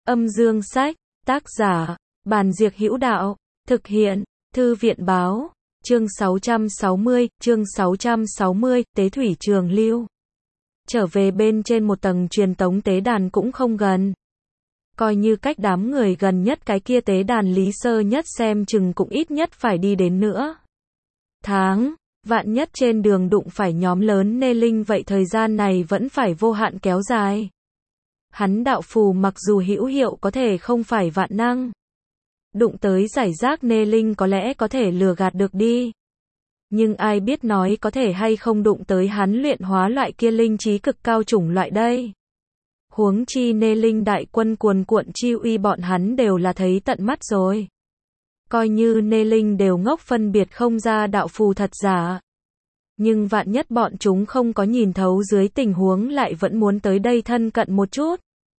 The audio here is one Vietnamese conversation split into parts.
Âm dương sách, tác giả, Bàn Diệc Hữu Đạo, thực hiện, Thư viện báo, chương 660, Tế Thủy Trường Lưu. Trở về bên trên một tầng truyền tống tế đàn cũng không gần. Coi như cách đám người gần nhất cái kia tế đàn Lý Sơ Nhất xem chừng cũng ít nhất phải đi đến nữa tháng, vạn nhất trên đường đụng phải nhóm lớn nê linh vậy thời gian này vẫn phải vô hạn kéo dài. Hắn đạo phù mặc dù hữu hiệu có thể không phải vạn năng. Đụng tới giải rác nê linh có lẽ có thể lừa gạt được đi. Nhưng ai biết nói có thể hay không đụng tới hắn luyện hóa loại kia linh trí cực cao chủng loại đây. Huống chi nê linh đại quân cuồn cuộn chi uy bọn hắn đều là thấy tận mắt rồi. Coi như nê linh đều ngốc phân biệt không ra đạo phù thật giả. Nhưng vạn nhất bọn chúng không có nhìn thấu dưới tình huống lại vẫn muốn tới đây thân cận một chút.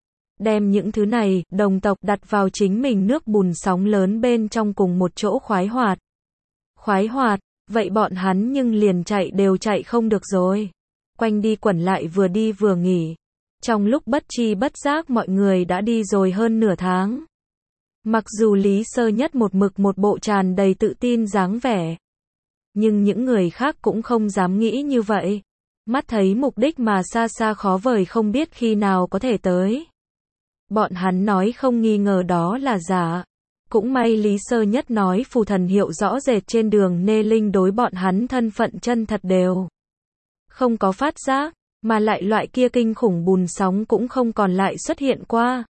Đem những thứ này, đồng tộc đặt vào chính mình nước bùn sóng lớn bên trong cùng một chỗ khoái hoạt. Khoái hoạt, vậy bọn hắn nhưng liền chạy đều chạy không được rồi. Quanh đi quẩn lại vừa đi vừa nghỉ. Trong lúc bất tri bất giác mọi người đã đi rồi hơn nửa tháng. Mặc dù Lý Sơ Nhất một mực một bộ tràn đầy tự tin dáng vẻ. Nhưng những người khác cũng không dám nghĩ như vậy. Mắt thấy mục đích mà xa xa khó vời không biết khi nào có thể tới. Bọn hắn nói không nghi ngờ đó là giả. Cũng may Lý Sơ Nhất nói phù thần hiệu rõ rệt trên đường nê linh đối bọn hắn thân phận chân thật đều. Không có phát giác, mà lại loại kia kinh khủng bùn sóng cũng không còn lại xuất hiện qua.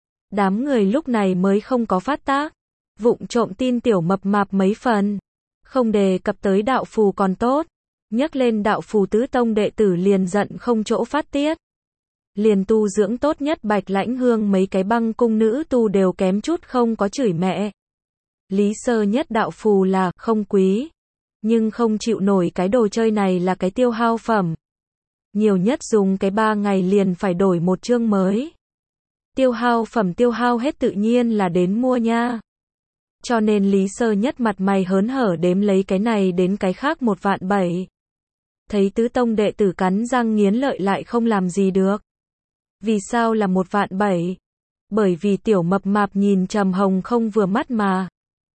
Đám người lúc này mới không có phát tác. Vụng trộm tin tiểu mập mạp mấy phần. Không đề cập tới đạo phù còn tốt. Nhắc lên đạo phù tứ tông đệ tử liền giận không chỗ phát tiết. Liền tu dưỡng tốt nhất Bạch Lãnh Hương mấy cái băng cung nữ tu đều kém chút không có chửi mẹ. Lý Sơ Nhất đạo phù là không quý. Nhưng không chịu nổi cái đồ chơi này là cái tiêu hao phẩm. Nhiều nhất dùng cái 3 ngày liền phải đổi một chương mới. Tiêu hao phẩm tiêu hao hết tự nhiên là đến mua nha. Cho nên Lý Sơ Nhất mặt mày hớn hở đếm lấy cái này đến cái khác 1.700.000. Thấy tứ tông đệ tử cắn răng nghiến lợi lại không làm gì được. Vì sao là 1.700.000? Bởi vì tiểu mập mạp nhìn Trầm Hồng không vừa mắt mà.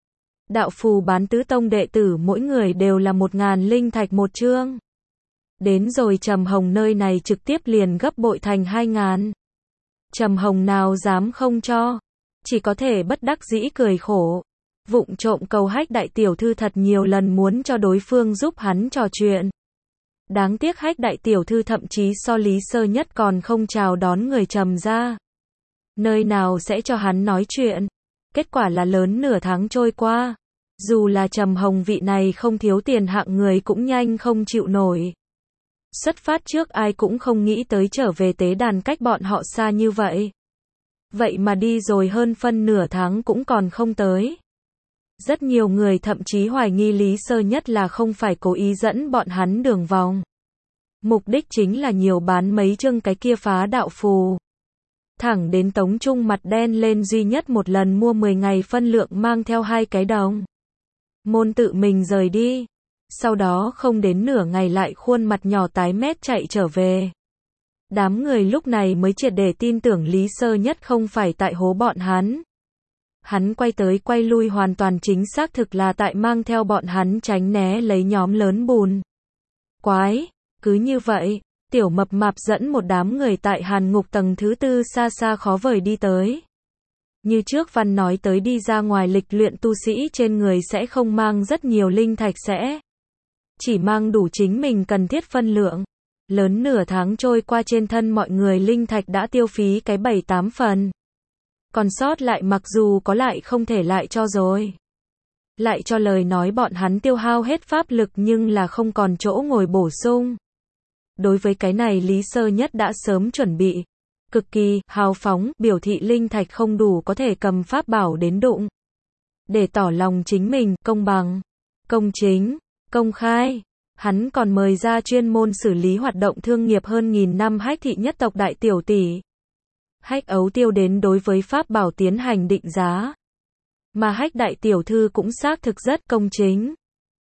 Đạo phù bán tứ tông đệ tử mỗi người đều là 1.000 linh thạch một chương. Đến rồi Trầm Hồng nơi này trực tiếp liền gấp bội thành 2.000. Trầm Hồng nào dám không cho. Chỉ có thể bất đắc dĩ cười khổ. Vụng trộm cầu Hách đại tiểu thư thật nhiều lần muốn cho đối phương giúp hắn trò chuyện. Đáng tiếc Hách đại tiểu thư thậm chí so Lý Sơ Nhất còn không chào đón người Trầm ra. Nơi nào sẽ cho hắn nói chuyện. Kết quả là lớn nửa tháng trôi qua. Dù là Trầm Hồng vị này không thiếu tiền hạng người cũng nhanh không chịu nổi. Xuất phát trước ai cũng không nghĩ tới trở về tế đàn cách bọn họ xa như vậy. Vậy mà đi rồi hơn phân nửa tháng cũng còn không tới. Rất nhiều người thậm chí hoài nghi Lý Sơ Nhất là không phải cố ý dẫn bọn hắn đường vòng. Mục đích chính là nhiều bán mấy chương cái kia phá đạo phù. Thẳng đến Tống Trung mặt đen lên duy nhất một lần mua 10 ngày phân lượng mang theo 2 cái đồng. Môn tự mình rời đi. Sau đó không đến nửa ngày lại khuôn mặt nhỏ tái mét chạy trở về. Đám người lúc này mới triệt để tin tưởng Lý Sơ Nhất không phải tại hố bọn hắn. Hắn quay tới quay lui hoàn toàn chính xác thực là tại mang theo bọn hắn tránh né lấy nhóm lớn bùn. Quái, cứ như vậy, tiểu mập mạp dẫn một đám người tại hàn ngục tầng thứ 4 xa xa khó vời đi tới. Như trước văn nói tới đi ra ngoài lịch luyện tu sĩ trên người sẽ không mang rất nhiều linh thạch sẽ. Chỉ mang đủ chính mình cần thiết phân lượng. Lớn nửa tháng trôi qua trên thân mọi người linh thạch đã tiêu phí cái 7-8 phần. Còn sót lại mặc dù có lại không thể lại cho rồi. Lại cho lời nói bọn hắn tiêu hao hết pháp lực nhưng là không còn chỗ ngồi bổ sung. Đối với cái này Lý Sơ Nhất đã sớm chuẩn bị. Cực kỳ hào phóng biểu thị linh thạch không đủ có thể cầm pháp bảo đến đụng. Để tỏ lòng chính mình công bằng, công chính, công khai. Hắn còn mời ra chuyên môn xử lý hoạt động thương nghiệp hơn 1000 năm Hách thị nhất tộc đại tiểu tỷ. Hách ấu tiêu đến đối với pháp bảo tiến hành định giá. Mà Hách đại tiểu thư cũng xác thực rất công chính.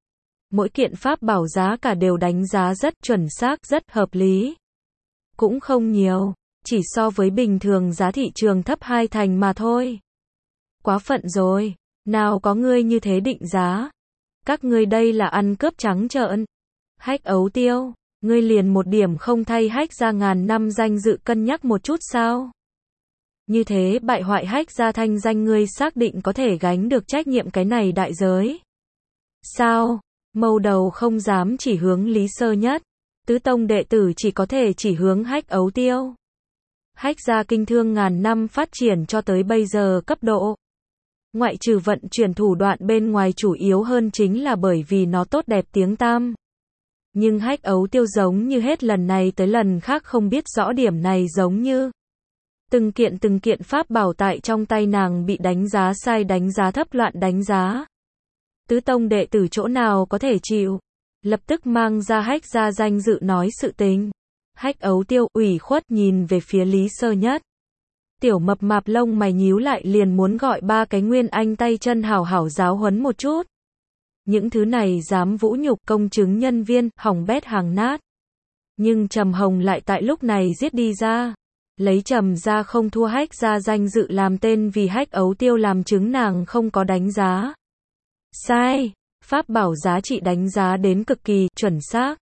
Mỗi kiện pháp bảo giá cả đều đánh giá rất chuẩn xác, rất hợp lý. Cũng không nhiều. chỉ so với bình thường giá thị trường thấp 2 thành mà thôi. Quá phận rồi, nào có ngươi như thế định giá. Các ngươi đây là ăn cướp trắng trợn. Hách Ấu Tiêu, ngươi liền một điểm không thay Hách gia ngàn năm danh dự cân nhắc một chút sao? Như thế bại hoại Hách gia thanh danh, ngươi xác định có thể gánh được trách nhiệm cái này đại giới? Sao? Mâu đầu không dám chỉ hướng Lý Sơ Nhất, tứ tông đệ tử chỉ có thể chỉ hướng Hách Ấu Tiêu. Hách gia kinh thương ngàn năm phát triển cho tới bây giờ cấp độ. Ngoại trừ vận chuyển thủ đoạn bên ngoài, chủ yếu hơn chính là bởi vì nó tốt đẹp tiếng tăm. Nhưng Hách Ấu Tiêu giống như hết lần này tới lần khác không biết rõ điểm này, giống như từng kiện pháp bảo tại trong tay nàng bị đánh giá sai, đánh giá thấp, loạn đánh giá. Tứ tông đệ tử chỗ nào có thể chịu, lập tức mang ra Hách gia danh dự nói sự tình. Hách Ấu Tiêu ủy khuất nhìn về phía Lý Sơ Nhất. Tiểu mập mạp lông mày nhíu lại, liền muốn gọi 3 cái Nguyên Anh tay chân hảo hảo giáo huấn một chút. Những thứ này dám vũ nhục công chứng nhân viên, hỏng bét hàng nát. Nhưng Trầm Hồng lại tại lúc này giết đi ra. Lấy Trầm gia không thua Hách gia danh dự làm tên, vì Hách Ấu Tiêu làm chứng nàng không có đánh giá sai, pháp bảo giá trị đánh giá đến cực kỳ chuẩn xác.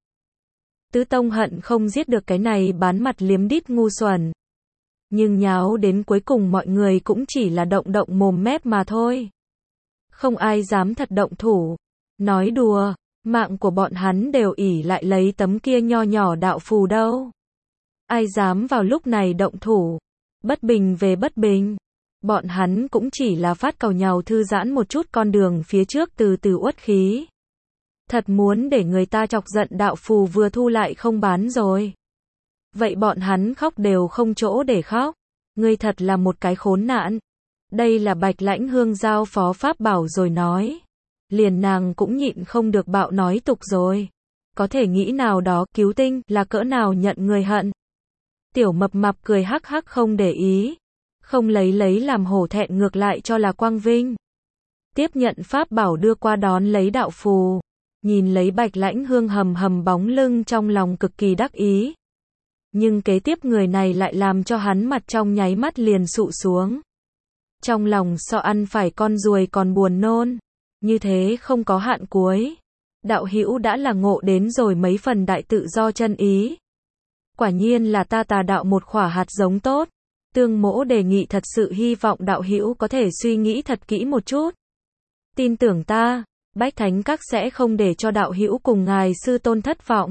Tứ tông hận không giết được cái này bán mặt liếm đít ngu xuẩn. Nhưng nháo đến cuối cùng mọi người cũng chỉ là động động mồm mép mà thôi. Không ai dám thật động thủ. Nói đùa, mạng của bọn hắn đều ỷ lại lấy tấm kia nho nhỏ đạo phù đâu. Ai dám vào lúc này động thủ. Bất bình về bất bình. Bọn hắn cũng chỉ là phát cầu nhào thư giãn một chút, con đường phía trước từ từ uất khí. Thật muốn để người ta chọc giận, đạo phù vừa thu lại không bán rồi. Vậy bọn hắn khóc đều không chỗ để khóc. Ngươi thật là một cái khốn nạn. Đây là Bạch Lãnh Hương giao phó pháp bảo rồi nói. Liền nàng cũng nhịn không được bạo nói tục rồi. Có thể nghĩ nào đó cứu tinh là cỡ nào nhận người hận. Tiểu mập mạp cười hắc hắc không để ý. Không lấy làm hổ thẹn, ngược lại cho là quang vinh. Tiếp nhận pháp bảo đưa qua đón lấy đạo phù. Nhìn lấy Bạch Lãnh Hương hầm hầm bóng lưng, trong lòng cực kỳ đắc ý. Nhưng kế tiếp người này lại làm cho hắn mặt trong nháy mắt liền sụ xuống. Trong lòng so ăn phải con ruồi còn buồn nôn. Như thế không có hạn cuối. Đạo hữu đã là ngộ đến rồi mấy phần đại tự do chân ý. Quả nhiên là ta tà đạo một khỏa hạt giống tốt. Tương mỗ đề nghị, thật sự hy vọng đạo hữu có thể suy nghĩ thật kỹ một chút. Tin tưởng ta, Bách Thánh Các sẽ không để cho đạo hữu cùng ngài sư tôn thất vọng.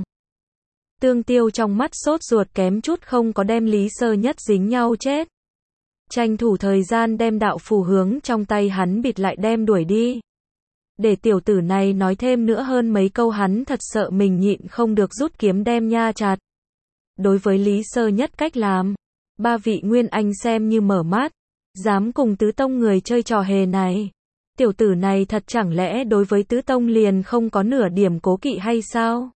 Tương Tiêu trong mắt sốt ruột, kém chút không có đem Lý Sơ Nhất dính nhau chết. Tranh thủ thời gian đem đạo phù hướng trong tay hắn bịt lại, đem đuổi đi. Để tiểu tử này nói thêm nữa hơn mấy câu, hắn thật sợ mình nhịn không được rút kiếm đem nha chặt. Đối với Lý Sơ Nhất cách làm, 3 vị Nguyên Anh xem như mở mắt. Dám cùng tứ tông người chơi trò hề này. Tiểu tử này thật chẳng lẽ đối với tứ tông liền không có nửa điểm cố kỵ hay sao?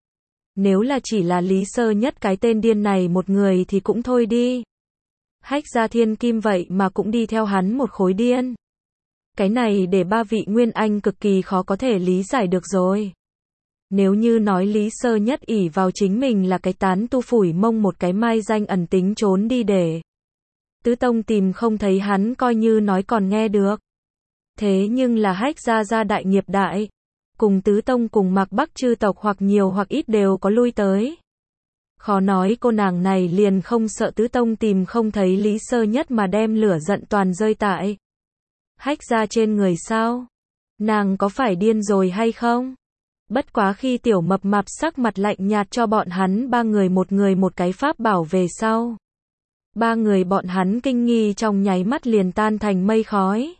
Nếu là chỉ là Lý Sơ Nhất cái tên điên này một người thì cũng thôi đi. Hách gia thiên kim vậy mà cũng đi theo hắn một khối điên. Cái này để 3 vị Nguyên Anh cực kỳ khó có thể lý giải được rồi. Nếu như nói Lý Sơ Nhất ỷ vào chính mình là cái tán tu, phủi mông một cái mai danh ẩn tính trốn đi để tứ tông tìm không thấy hắn, coi như nói còn nghe được. Thế nhưng là Hách gia đại nghiệp đại. Cùng tứ tông cùng Mạc Bắc chư tộc hoặc nhiều hoặc ít đều có lui tới. Khó nói cô nàng này liền không sợ tứ tông tìm không thấy Lý Sơ Nhất mà đem lửa giận toàn rơi tại Hách gia trên người sao? Nàng có phải điên rồi hay không? Bất quá khi tiểu mập mạp sắc mặt lạnh nhạt cho bọn hắn 3 người một cái pháp bảo về sau. 3 người bọn hắn kinh nghi trong nháy mắt liền tan thành mây khói.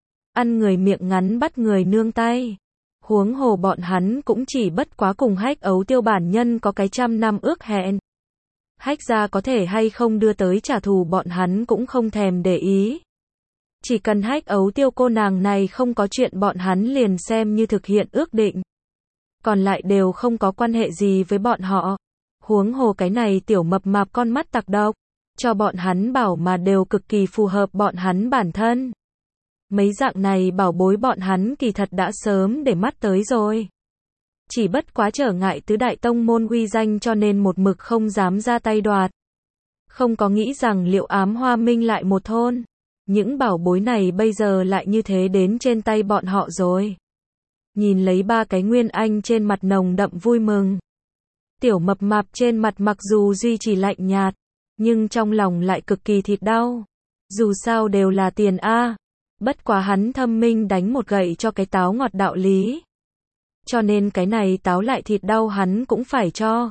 Ăn người miệng ngắn bắt người nương tay. Huống hồ bọn hắn cũng chỉ bất quá cùng Hách Ấu Tiêu bản nhân có cái 100 năm ước hẹn. Hách gia có thể hay không đưa tới trả thù bọn hắn cũng không thèm để ý. Chỉ cần Hách Ấu Tiêu cô nàng này không có chuyện, bọn hắn liền xem như thực hiện ước định. Còn lại đều không có quan hệ gì với bọn họ. Huống hồ cái này tiểu mập mạp con mắt tặc độc, cho bọn hắn bảo mà đều cực kỳ phù hợp bọn hắn bản thân. Mấy dạng này bảo bối bọn hắn kỳ thật đã sớm để mắt tới rồi. Chỉ bất quá trở ngại tứ đại tông môn uy danh cho nên một mực không dám ra tay đoạt. Không có nghĩ rằng Liệu Ám Hoa Minh lại một thôn. Những bảo bối này bây giờ lại như thế đến trên tay bọn họ rồi. Nhìn lấy ba cái Nguyên Anh trên mặt nồng đậm vui mừng. Tiểu Mập Mạp trên mặt mặc dù duy trì lạnh nhạt, nhưng trong lòng lại cực kỳ thịt đau. Dù sao đều là tiền a. Bất quá hắn thâm minh đánh một gậy cho cái táo ngọt đạo lý. Cho nên cái này táo lại thịt đau hắn cũng phải cho.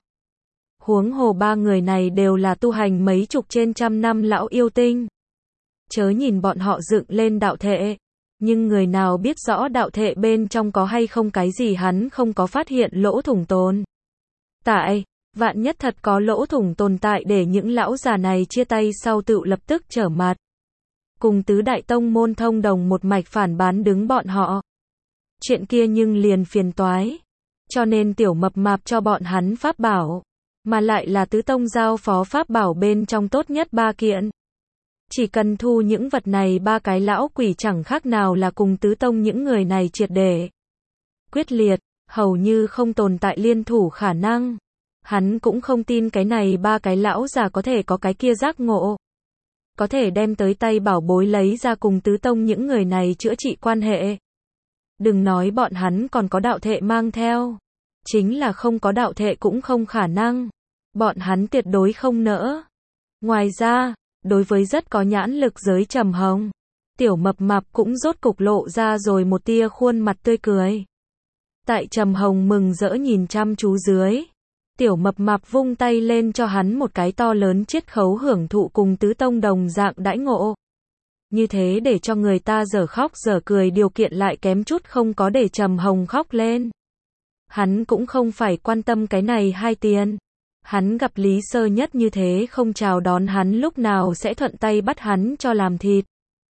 Huống hồ ba người này đều là tu hành mấy chục trên trăm năm lão yêu tinh. Chớ nhìn bọn họ dựng lên đạo thệ, nhưng người nào biết rõ đạo thệ bên trong có hay không cái gì hắn không có phát hiện lỗ thủng tồn tại. Vạn nhất thật có lỗ thủng tồn tại để những lão già này chia tay sau tự lập tức trở mặt. Cùng tứ đại tông môn thông đồng một mạch phản bán đứng bọn họ. Chuyện kia nhưng liền phiền toái. Cho nên Tiểu Mập Mạp cho bọn hắn pháp bảo. Mà lại là tứ tông giao phó pháp bảo bên trong tốt nhất ba kiện. Chỉ cần thu những vật này ba cái lão quỷ chẳng khác nào là cùng tứ tông những người này triệt để quyết liệt, hầu như không tồn tại liên thủ khả năng. Hắn cũng không tin cái này ba cái lão già có thể có cái kia giác ngộ. Có thể đem tới tay bảo bối lấy ra cùng tứ tông những người này chữa trị quan hệ. Đừng nói bọn hắn còn có đạo thệ mang theo. Chính là không có đạo thệ cũng không khả năng. Bọn hắn tuyệt đối không nỡ. Ngoài ra, đối với rất có nhãn lực giới Trầm Hồng, Tiểu Mập Mạp cũng rốt cục lộ ra rồi một tia khuôn mặt tươi cười. Tại Trầm Hồng mừng rỡ nhìn chăm chú dưới, Tiểu Mập Mạp vung tay lên cho hắn một cái to lớn chiết khấu hưởng thụ cùng tứ tông đồng dạng đãi ngộ. Như thế để cho người ta dở khóc dở cười điều kiện lại kém chút không có để Trầm Hồng khóc lên. Hắn cũng không phải quan tâm cái này hai tiền. Hắn gặp Lý Sơ Nhất như thế không chào đón hắn lúc nào sẽ thuận tay bắt hắn cho làm thịt.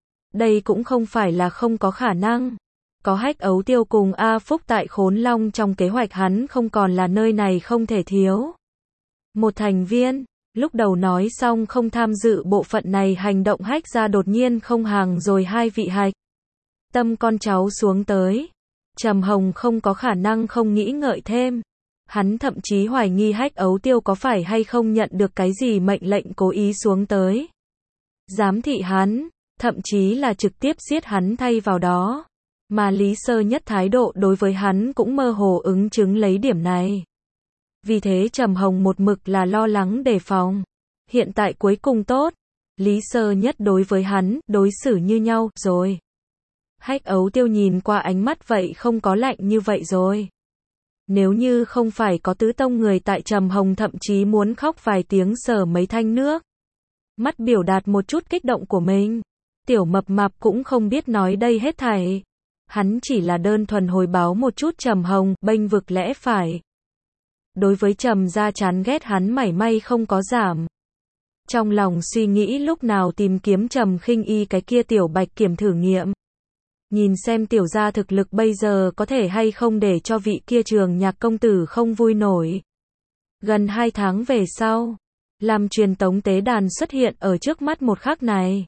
Đây cũng không phải là không có khả năng. Có Hách Ấu Tiêu cùng A Phúc tại Khốn Long trong kế hoạch hắn không còn là nơi này không thể thiếu. Một thành viên, lúc đầu nói xong không tham dự bộ phận này hành động Hách ra đột nhiên không hàng rồi hai vị hạch tâm con cháu xuống tới. Trầm Hồng không có khả năng không nghĩ ngợi thêm. Hắn thậm chí hoài nghi Hách Ấu Tiêu có phải hay không nhận được cái gì mệnh lệnh cố ý xuống tới. Giám thị hắn, thậm chí là trực tiếp giết hắn thay vào đó. Mà Lý Sơ Nhất thái độ đối với hắn cũng mơ hồ ứng chứng lấy điểm này. Vì thế Trầm Hồng một mực là lo lắng đề phòng. Hiện tại cuối cùng tốt. Lý Sơ Nhất đối với hắn, đối xử như nhau, rồi. Hách Ấu Tiêu nhìn qua ánh mắt vậy không có lạnh như vậy rồi. Nếu như không phải có tứ tông người tại Trầm Hồng thậm chí muốn khóc vài tiếng sờ mấy thanh nước. Mắt biểu đạt một chút kích động của mình. Tiểu Mập Mạp cũng không biết nói đây hết thảy. Hắn chỉ là đơn thuần hồi báo một chút Trầm Hồng, bênh vực lẽ phải. Đối với Trầm gia chán ghét hắn mảy may không có giảm. Trong lòng suy nghĩ lúc nào tìm kiếm Trầm Khinh Y cái kia tiểu bạch kiểm thử nghiệm. Nhìn xem tiểu gia thực lực bây giờ có thể hay không để cho vị kia Trường Nhạc công tử không vui nổi. Gần 2 tháng về sau, làm truyền tống tế đàn xuất hiện ở trước mắt một khắc này.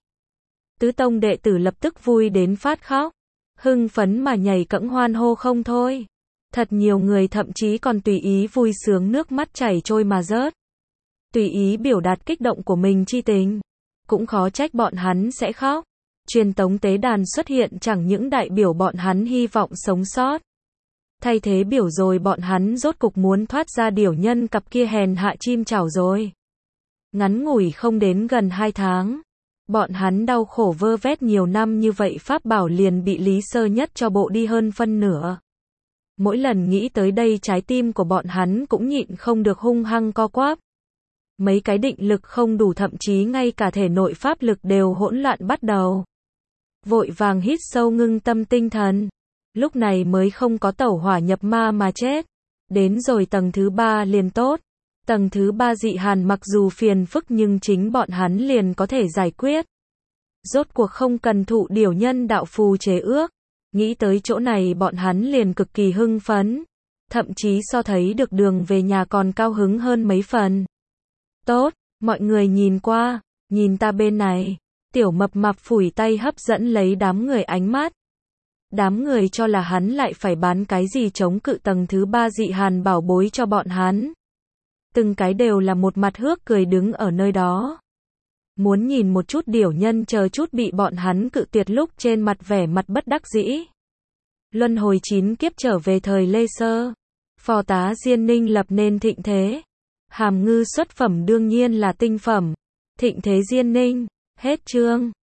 Tứ tông đệ tử lập tức vui đến phát khóc. Hưng phấn mà nhảy cẫng hoan hô không thôi. Thật nhiều người thậm chí còn tùy ý vui sướng nước mắt chảy trôi mà rớt. Tùy ý biểu đạt kích động của mình chi tình. Cũng khó trách bọn hắn sẽ khóc. Truyền tống tế đàn xuất hiện chẳng những đại biểu bọn hắn hy vọng sống sót. Thay thế biểu rồi bọn hắn rốt cục muốn thoát ra điểu nhân cặp kia hèn hạ chim chảo rồi. Ngắn ngủi không đến gần 2 tháng. Bọn hắn đau khổ vơ vét nhiều năm như vậy pháp bảo liền bị Lý Sơ Nhất cho bộ đi hơn phân nửa. Mỗi lần nghĩ tới đây trái tim của bọn hắn cũng nhịn không được hung hăng co quắp. Mấy cái định lực không đủ thậm chí ngay cả thể nội pháp lực đều hỗn loạn bắt đầu. Vội vàng hít sâu ngưng tâm tinh thần. Lúc này mới không có tẩu hỏa nhập ma mà chết. Đến rồi tầng thứ 3 liền tốt. Tầng thứ 3 dị hàn mặc dù phiền phức nhưng chính bọn hắn liền có thể giải quyết. Rốt cuộc không cần thụ điểu nhân đạo phù chế ước. Nghĩ tới chỗ này bọn hắn liền cực kỳ hưng phấn. Thậm chí so thấy được đường về nhà còn cao hứng hơn mấy phần. Tốt, mọi người nhìn qua, nhìn ta bên này. Tiểu Mập Mạp phủi tay hấp dẫn lấy đám người ánh mắt. Đám người cho là hắn lại phải bán cái gì chống cự tầng thứ 3 dị hàn bảo bối cho bọn hắn. Từng cái đều là một mặt hước cười đứng ở nơi đó. muốn nhìn một chút điểu nhân chờ chút bị bọn hắn cự tuyệt lúc trên mặt vẻ mặt bất đắc dĩ. Luân hồi 9 kiếp trở về thời Lê Sơ. Phò tá Diên Ninh lập nên thịnh thế. Hàm ngư xuất phẩm đương nhiên là tinh phẩm. Thịnh thế Diên Ninh. Hết chương.